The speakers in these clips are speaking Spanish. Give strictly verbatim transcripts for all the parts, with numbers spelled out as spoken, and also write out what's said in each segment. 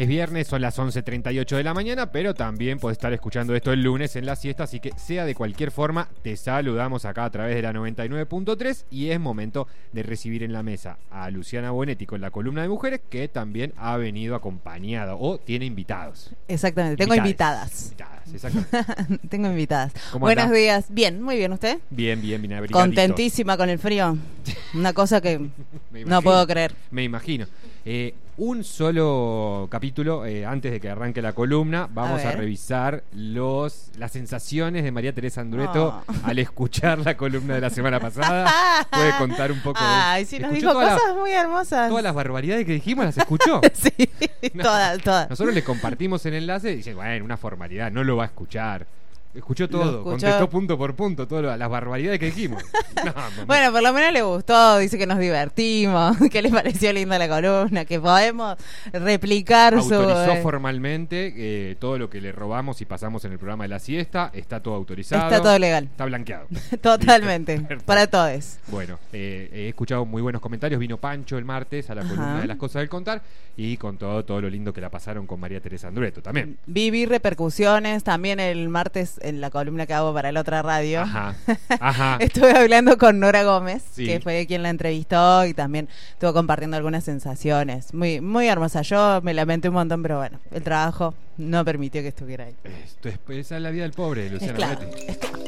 Es viernes, son las once treinta y ocho de la mañana, pero también podés estar escuchando esto el lunes en la siesta, así que sea de cualquier forma, te saludamos acá a través de la noventa y nueve punto tres y es momento de recibir en la mesa a Luciana Bonetti con la columna de mujeres, que también ha venido acompañada o tiene invitados. Exactamente, tengo invitadas. Invitadas, exactamente. Tengo invitadas. ¿Cómo Buenos andás? días. Bien, muy bien, ¿usted? Bien, bien, bien abrigadito. Contentísima con el frío. Una cosa que Me no puedo creer. Me imagino. Eh, un solo capítulo eh, antes de que arranque la columna. Vamos a, a revisar los las sensaciones de María Teresa Andrueto oh. al escuchar la columna de la semana pasada. Puede contar un poco. Ay, de... sí, nos dijo cosas la, muy hermosas. Todas las barbaridades que dijimos las escuchó. Sí, no, todas, todas. Nosotros le compartimos el enlace y dice, bueno, una formalidad, no lo va a escuchar. Escuchó todo, escuchó. Contestó punto por punto todas las barbaridades que dijimos. No, bueno, por lo menos le gustó, dice que nos divertimos, que le pareció linda la columna, que podemos replicar autorizó su... Autorizó formalmente eh, todo lo que le robamos y pasamos en el programa de la siesta, está todo autorizado. Está todo legal. Está blanqueado. Totalmente, para todos. Bueno, eh, he escuchado muy buenos comentarios, vino Pancho el martes a la Ajá. columna de las cosas del contar y con todo, todo lo lindo que la pasaron con María Teresa Andrueto también. Viví repercusiones también el martes en la columna que hago para la otra radio. Ajá, ajá. Estuve hablando con Nora Gómez, sí. que fue quien la entrevistó y también estuvo compartiendo algunas sensaciones. Muy, muy hermosa. Yo me lamenté un montón, pero bueno, el trabajo no permitió que estuviera ahí. Esto es, esa es la vida del pobre, Luciana. Es claro, es claro.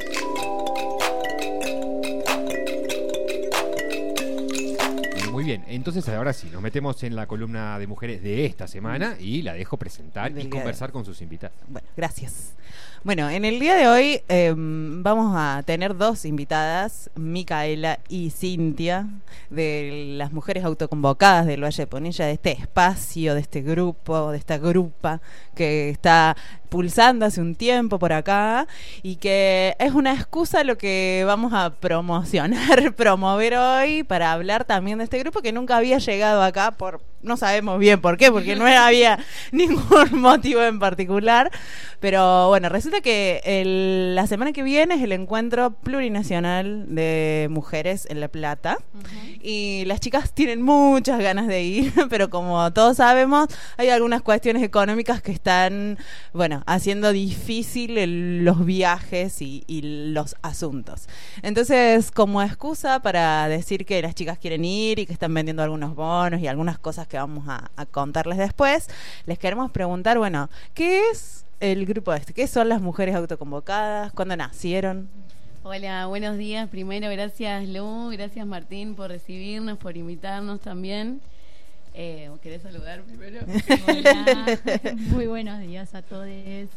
Muy bien, entonces ahora sí, nos metemos en la columna de mujeres de esta semana y la dejo presentar y conversar con sus invitados. Bueno, gracias. Bueno, en el día de hoy eh, vamos a tener dos invitadas, Micaela y Cintia, de las mujeres autoconvocadas del Valle de Punilla, de este espacio, de este grupo, de esta grupa que está pulsando hace un tiempo por acá y que es una excusa lo que vamos a promocionar, promover hoy para hablar también de este grupo que nunca había llegado acá por, no sabemos bien por qué, porque no había ningún motivo en particular, pero bueno, resulta que el, la semana que viene es el encuentro plurinacional de mujeres en La Plata. Uh-huh. Y las chicas tienen muchas ganas de ir, pero como todos sabemos, hay algunas cuestiones económicas que están, bueno, haciendo difícil el, los viajes y, y los asuntos. Entonces, como excusa para decir que las chicas quieren ir y que están vendiendo algunos bonos y algunas cosas que vamos a, a contarles después, les queremos preguntar, bueno, ¿qué es el grupo este? ¿Qué son las mujeres autoconvocadas? ¿Cuándo nacieron? Hola, buenos días. Primero, gracias Lu, gracias Martín por recibirnos, por invitarnos también. Eh, ¿Querés saludar primero? Hola, muy buenos días a todos.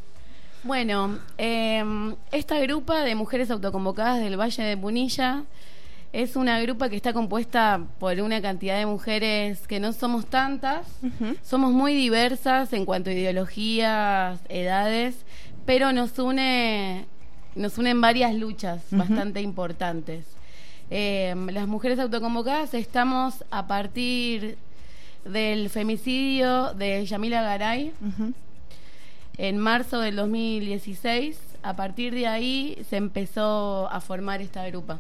Bueno, eh, esta grupa de mujeres autoconvocadas del Valle de Punilla es una grupa que está compuesta por una cantidad de mujeres que no somos tantas, uh-huh. Somos muy diversas en cuanto a ideologías, edades, pero nos une, nos unen varias luchas uh-huh. bastante importantes. Eh, las mujeres autoconvocadas estamos a partir del femicidio de Yamila Garay uh-huh. en marzo del dos mil dieciséis. A partir de ahí se empezó a formar esta grupa.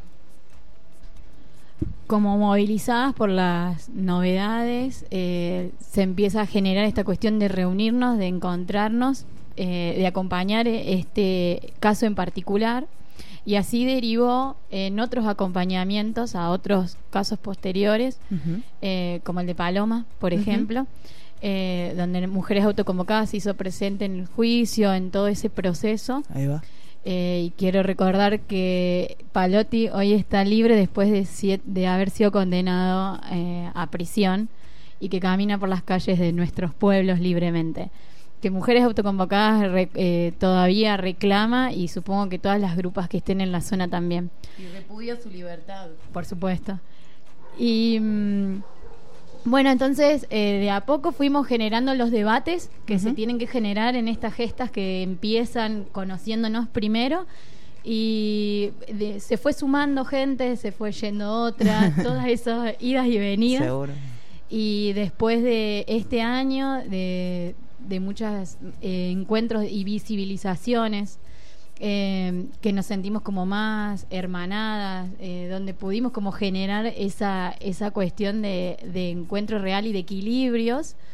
Como movilizadas por las novedades, eh, se empieza a generar esta cuestión de reunirnos, de encontrarnos, eh, de acompañar este caso en particular, y así derivó en otros acompañamientos a otros casos posteriores, uh-huh. eh, como el de Paloma, por uh-huh. ejemplo, eh, donde mujeres autoconvocadas se hizo presente en el juicio, en todo ese proceso. Ahí va. Eh, y quiero recordar que Palotti hoy está libre después de, siete, de haber sido condenado eh, a prisión y que camina por las calles de nuestros pueblos libremente. Que Mujeres Autoconvocadas re, eh, todavía reclama, y supongo que todas las grupas que estén en la zona también. Y repudia su libertad. Por supuesto. Y... Mmm, Bueno, entonces eh, de a poco fuimos generando los debates que uh-huh. se tienen que generar en estas gestas que empiezan conociéndonos primero, y de, se fue sumando gente, se fue yendo otra, todas esas idas y venidas. Seguro. Y después de este año de, de muchos eh, encuentros y visibilizaciones, Eh, que nos sentimos como más hermanadas, eh, donde pudimos como generar esa, esa cuestión de, de encuentro real y de equilibrios,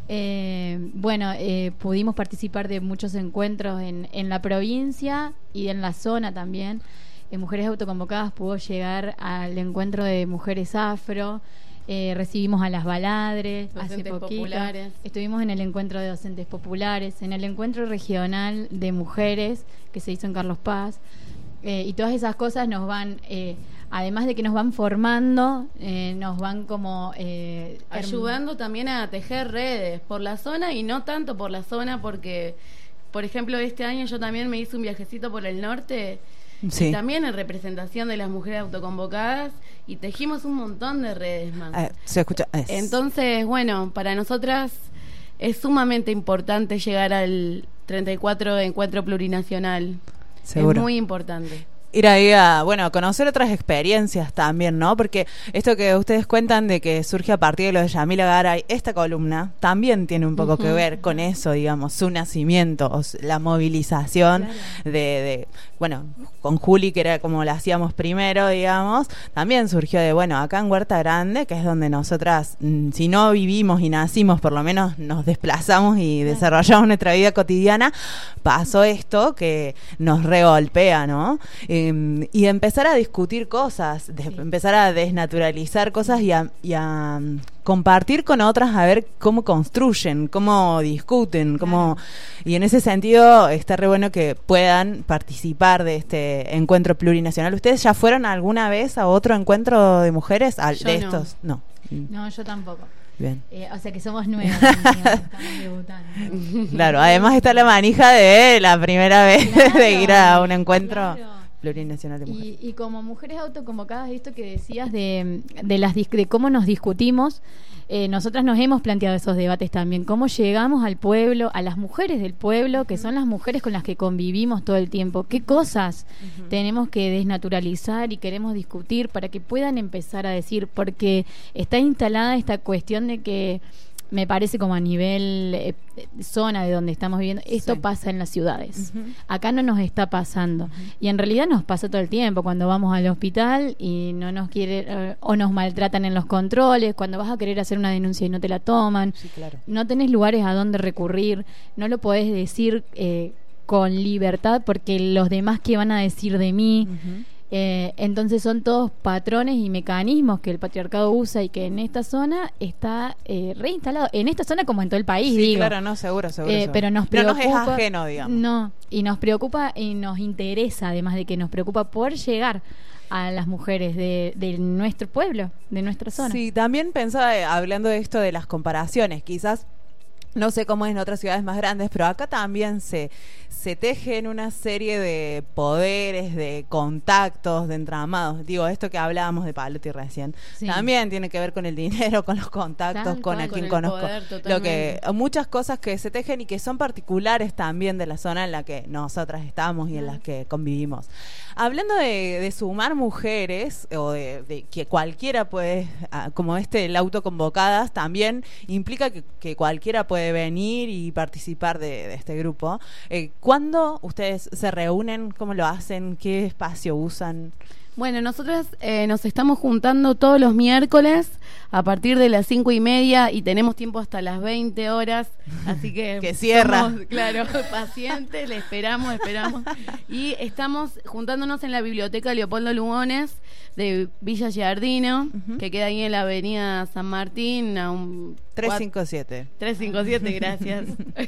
Eh, bueno, eh, pudimos participar de muchos encuentros en, en la provincia y en la zona también. Eh, Mujeres Autoconvocadas pudo llegar al encuentro de mujeres afro. Eh, recibimos a las baladres hace Docentes poquito. populares. Estuvimos en el encuentro de docentes populares, en el encuentro regional de mujeres que se hizo en Carlos Paz. Eh, y todas esas cosas nos van, eh, además de que nos van formando, eh, nos van como eh, ayudando también a tejer redes por la zona y no tanto por la zona, porque, por ejemplo, este año yo también me hice un viajecito por el norte, Sí. y también en representación de las mujeres autoconvocadas, y tejimos un montón de redes más. Eh, se escucha. Es. Entonces, bueno, para nosotras es sumamente importante llegar al treinta y cuatro Encuentro Plurinacional. Seguro. Es muy importante. Ir ahí a, bueno, conocer otras experiencias también, ¿no? Porque esto que ustedes cuentan de que surge a partir de lo de Yamila Garay, esta columna también tiene un poco Uh-huh. que ver con eso, digamos, su nacimiento, o s- la movilización Claro. de, de, bueno, con Juli, que era como la hacíamos primero, digamos, también surgió de, bueno, acá en Huerta Grande, que es donde nosotras, mm, si no vivimos y nacimos, por lo menos nos desplazamos y Claro. desarrollamos nuestra vida cotidiana, pasó esto que nos regolpea, ¿no? Eh, y empezar a discutir cosas, de- Sí. empezar a desnaturalizar cosas y a, y a, mm, compartir con otras a ver cómo construyen, cómo discuten, cómo Claro. y en ese sentido está re bueno que puedan participar de este encuentro plurinacional. ¿Ustedes ya fueron alguna vez a otro encuentro de mujeres? Al, Yo de no. estos, no. Mm, No, yo tampoco. Bien. Eh, o sea que somos nuevas, digamos, estamos debutando. Claro, además está la manija de la primera vez Claro, de ir a un encuentro claro. plurinacional de mujeres. Y, y como mujeres autoconvocadas, esto que decías de, de las dis- de cómo nos discutimos, eh, nosotras nos hemos planteado esos debates también, cómo llegamos al pueblo, a las mujeres del pueblo, que son las mujeres con las que convivimos todo el tiempo, qué cosas Ujú. tenemos que desnaturalizar y queremos discutir para que puedan empezar a decir, porque está instalada esta cuestión de que me parece como a nivel eh, zona de donde estamos viviendo, esto Sí. pasa en las ciudades. Ujú. Acá no nos está pasando. Y en realidad nos pasa todo el tiempo, cuando vamos al hospital y no nos quiere, eh, o nos maltratan en los controles, cuando vas a querer hacer una denuncia y no te la toman, Sí, claro. no tenés lugares a donde recurrir, no lo podés decir eh, con libertad porque los demás qué van a decir de mí. Ujú. Eh, entonces son todos patrones y mecanismos que el patriarcado usa y que en esta zona está eh, reinstalado, en esta zona como en todo el país, Sí, digo. claro, no, seguro, seguro. Eh, seguro. pero nos No preocupa, nos es ajeno, digamos. no, y nos preocupa y nos interesa, además de que nos preocupa poder llegar a las mujeres de, de nuestro pueblo, de nuestra zona. Sí, también pensaba, eh, hablando de esto de las comparaciones, quizás, no sé cómo es en otras ciudades más grandes, pero acá también se, se tejen una serie de poderes, de contactos, de entramados. Digo, esto que hablábamos de Palotti recién, Sí. también tiene que ver con el dinero, con los contactos, Tal con cual. a Con quien el conozco. poder, Lo que totalmente. muchas cosas que se tejen y que son particulares también de la zona en la que nosotras estamos y en las que convivimos. Hablando de, de sumar mujeres, o de, de que cualquiera puede, ah, como este, el autoconvocadas, también implica que, que cualquiera puede venir y participar de, de este grupo. Eh, ¿Cuándo ustedes se reúnen? ¿Cómo lo hacen? ¿Qué espacio usan? Bueno, nosotros eh, nos estamos juntando todos los miércoles a partir de las cinco y media y tenemos tiempo hasta las veinte horas, así que Que cierra. somos, claro, pacientes, le esperamos, esperamos. Y estamos juntándonos en la biblioteca Leopoldo Lugones de Villa Giardino, Ujú. que queda ahí en la avenida San Martín, a un trescientos cincuenta y siete. trescientos cincuenta y siete, gracias.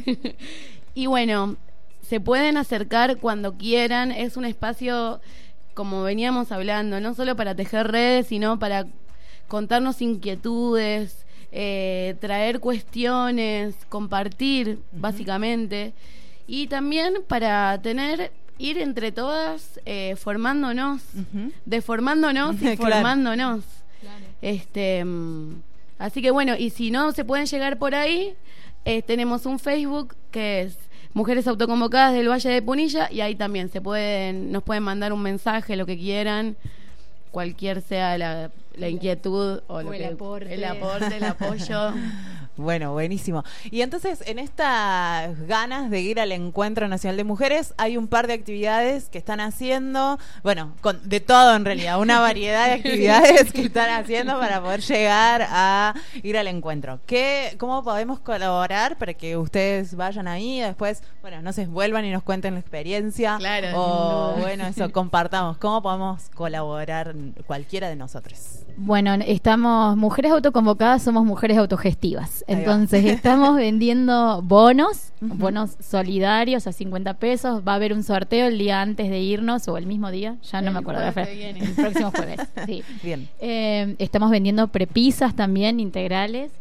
Y bueno, se pueden acercar cuando quieran, es un espacio, como veníamos hablando, no solo para tejer redes, sino para contarnos inquietudes, eh, traer cuestiones, compartir, básicamente, y también para tener, ir entre todas eh, formándonos, Ujú. deformándonos y Claro. formándonos. Claro. Este, mm, así que bueno, y si no se pueden llegar por ahí, eh, tenemos un Facebook que es Mujeres Autoconvocadas del Valle de Punilla, y ahí también se pueden, nos pueden mandar un mensaje, lo que quieran, cualquier sea la, la inquietud o, O lo el que, aporte. el aporte, el apoyo. Bueno, buenísimo. Y entonces, en estas ganas de ir al Encuentro Nacional de Mujeres, hay un par de actividades que están haciendo, bueno, con, de todo en realidad, una variedad de actividades que están haciendo para poder llegar a ir al encuentro. ¿Qué, ¿Cómo podemos colaborar para que ustedes vayan ahí y después, bueno, no sé, vuelvan y nos cuenten la experiencia? Claro. O, bueno, eso, compartamos. ¿Cómo podemos colaborar cualquiera de nosotros? Bueno, estamos, mujeres autoconvocadas, somos mujeres autogestivas. Ahí va. Entonces, estamos vendiendo bonos, Ujú. bonos solidarios a cincuenta pesos. Va a haber un sorteo el día antes de irnos, o el mismo día, ya no El me acuerdo. jueves la que fe- viene. El próximo jueves, sí. Bien. Eh, estamos vendiendo prepisas también, integrales.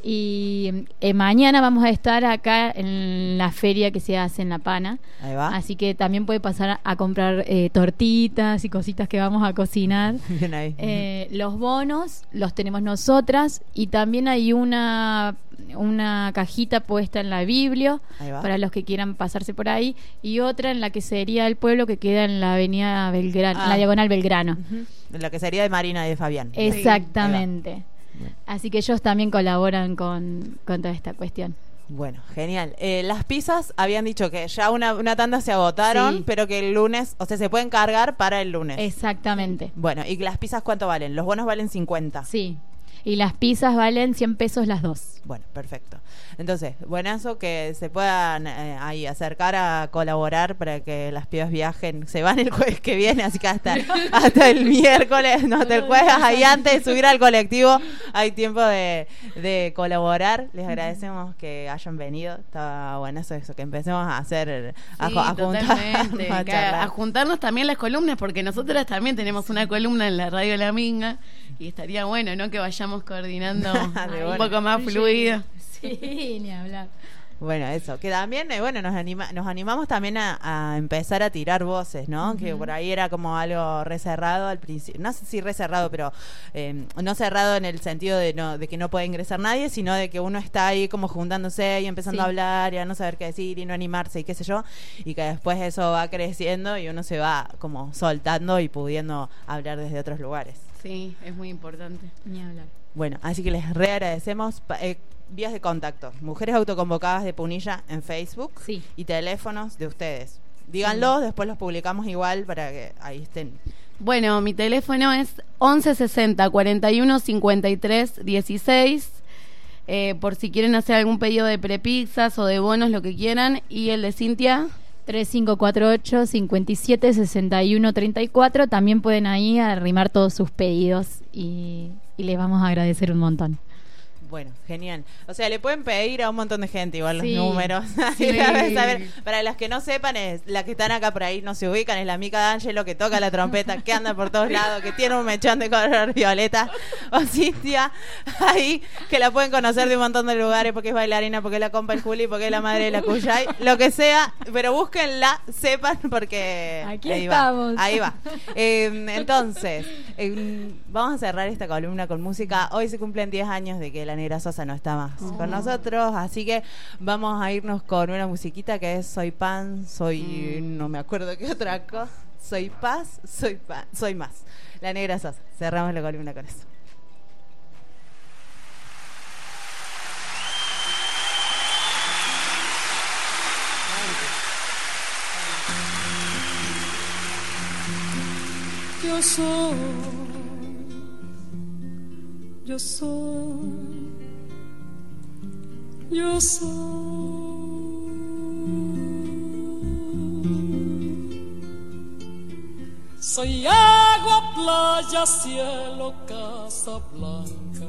Y eh, mañana vamos a estar acá en la feria que se hace en La Pana. Ahí va. Así que también puede pasar a, a comprar eh, tortitas y cositas que vamos a cocinar. Bien ahí. Eh, los bonos los tenemos nosotras y también hay una una cajita puesta en la Biblio Ahí va. para los que quieran pasarse por ahí y otra en la que sería el pueblo que queda en la avenida Belgrano, Ah. en la diagonal Belgrano. Ujú. Lo que sería de Marina y de Fabián. Exactamente. Bien. Así que ellos también colaboran con, con toda esta cuestión. Bueno, genial. Eh, las pizzas habían dicho que ya una, una tanda se agotaron, Sí. pero que el lunes, o sea, se pueden cargar para el lunes. Exactamente. Bueno, ¿y las pizzas cuánto valen? Los bonos valen cincuenta. Sí. Y las pizzas valen cien pesos las dos. Bueno, perfecto. Entonces, buenazo que se puedan eh, ahí acercar a colaborar para que las pibas viajen. Se van el jueves que viene, así que hasta, hasta el miércoles, no, hasta el jueves, ahí antes de subir al colectivo, hay tiempo de, de colaborar. Les agradecemos que hayan venido. Está buenazo eso, que empecemos a hacer, a, Sí, jo- a juntarnos, totalmente. a Que charlar. a juntarnos también las columnas, porque nosotras también tenemos una columna en la radio La Minga y estaría bueno, ¿no? Que vayamos coordinando De un bueno. poco más fluido. Sí, ni hablar. Bueno, eso, que también, eh, bueno, nos anima, nos animamos también a, a empezar a tirar voces, ¿no? Que por ahí era como algo recerrado al principio, no sé si recerrado, pero eh, no cerrado en el sentido de no de que no puede ingresar nadie, sino de que uno está ahí como juntándose y empezando Sí. a hablar y a no saber qué decir y no animarse y qué sé yo, y que después eso va creciendo y uno se va como soltando y pudiendo hablar desde otros lugares. Sí, es muy importante. Ni hablar. Bueno, así que les re agradecemos. Pa- eh, vías de contacto, Mujeres Autoconvocadas de Punilla en Facebook Sí. y teléfonos de ustedes. Díganlo, después los publicamos igual para que ahí estén. Bueno, mi teléfono es once sesenta cuarenta y uno cincuenta y tres dieciséis. Eh, por si quieren hacer algún pedido de prepizzas o de bonos, lo que quieran. Y el de Cintia, tres cinco cuatro ocho, cinco siete, seis uno tres cuatro. También pueden ahí arrimar todos sus pedidos y, y les vamos a agradecer un montón. Bueno, genial. O sea, le pueden pedir a un montón de gente igual los Sí. números. Sí. A ver, para los que no sepan, es la que están acá por ahí, no se ubican, es la Mica D'Angelo que toca la trompeta, que anda por todos lados, que tiene un mechón de color violeta. O Cintia, ahí, que la pueden conocer de un montón de lugares, porque es bailarina, porque es la compa el Juli, porque es la madre de la Cuyay, lo que sea, pero búsquenla, sepan, porque Aquí ahí estamos. va. Ahí va. Eh, entonces, eh, vamos a cerrar esta columna con música. Hoy se cumplen diez años de que la Negra Sosa no está más con nosotros, así que vamos a irnos con una musiquita que es Soy Pan, Soy... no me acuerdo qué otra cosa. Soy Paz, Soy Pan, Soy Más. La Negra Sosa. Cerramos la columna con eso. Yo soy, yo soy, yo soy. Soy agua, playa, cielo, casa blanca.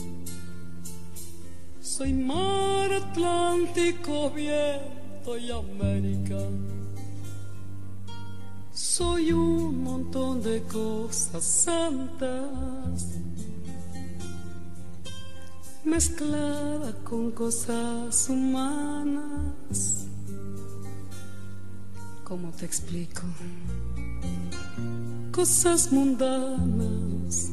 Soy mar Atlántico, viento y América. Soy un montón de cosas santas mezclada con cosas humanas. ¿Cómo te explico? Cosas mundanas.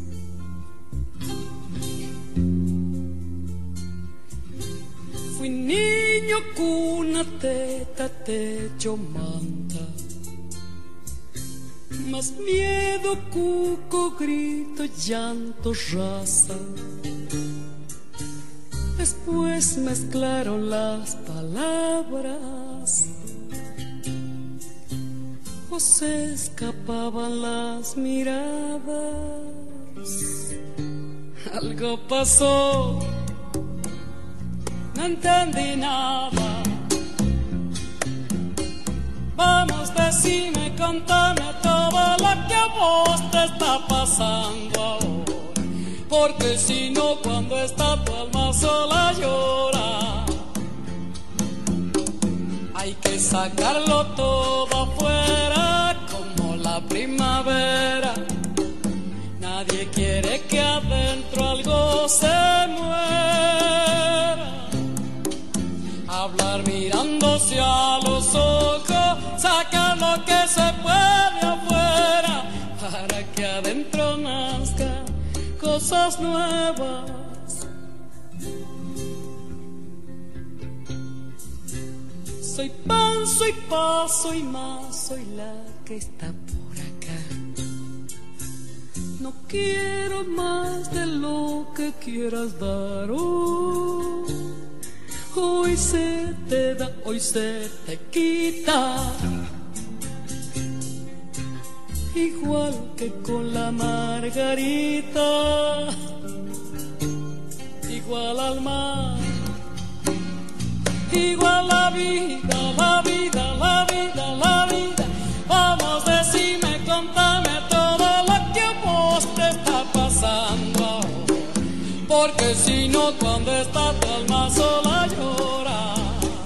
Fui niño, cuna, teta, techo, manta. Más miedo, cuco, grito, llanto, raza. Después mezclaron las palabras o se escapaban las miradas. Algo pasó, no entendí nada. Vamos, decime, contame todo lo que a vos te está pasando ahora, porque si no, cuando está tu alma sola llora. Hay que sacarlo todo afuera como la primavera. Nadie quiere que adentro algo se muera. Hablar mirándose a los ojos, sacar lo que se puede afuera, para que adentro nazcan cosas nuevas. Soy pan, soy paso y más, soy la que está por acá. No quiero más de lo que quieras dar. Oh, hoy se te da, hoy se te quita. Igual que con la margarita, igual al mar, igual la vida, la vida, la vida, la vida. Vamos, decime, contame todo lo que a vos te está pasando ahora, porque si no, cuando está tu alma sola llora.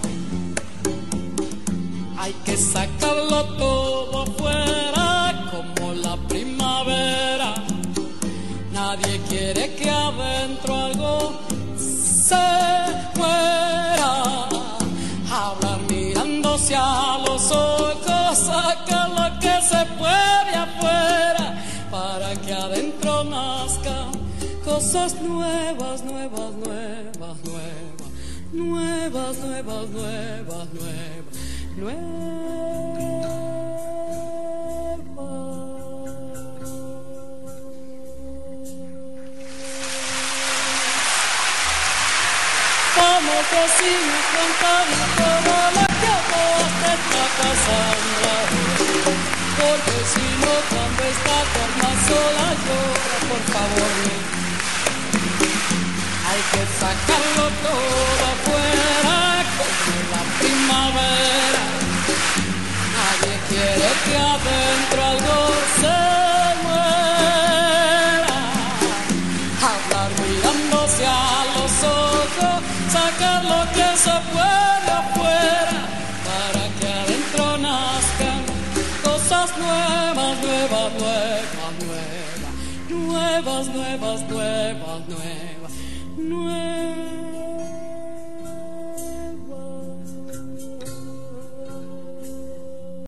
Hay que sacarlo todo afuera como la primavera. Nadie quiere que adentro algo se muera. Hablar mirándose a los ojos, sacar lo que se puede afuera, para que adentro nazcan cosas nuevas, nuevas, nuevas, nuevas, nuevas, nuevas, nuevas, nuevas, nuevas. Vamos, decime, contame todo lo que a vos te está pasando, porque si no, cuando está tu alma sola llora. Por favor, hay que sacarlo todo afuera como la primavera. Nadie quiere que adentro algo se muera. Hablar mirándose a los ojos, sacar lo que se puede afuera, para que adentro nazcan cosas nuevas, nuevas, nuevas, nuevas, nuevas, nuevas, nuevas, nuevas, nuevas.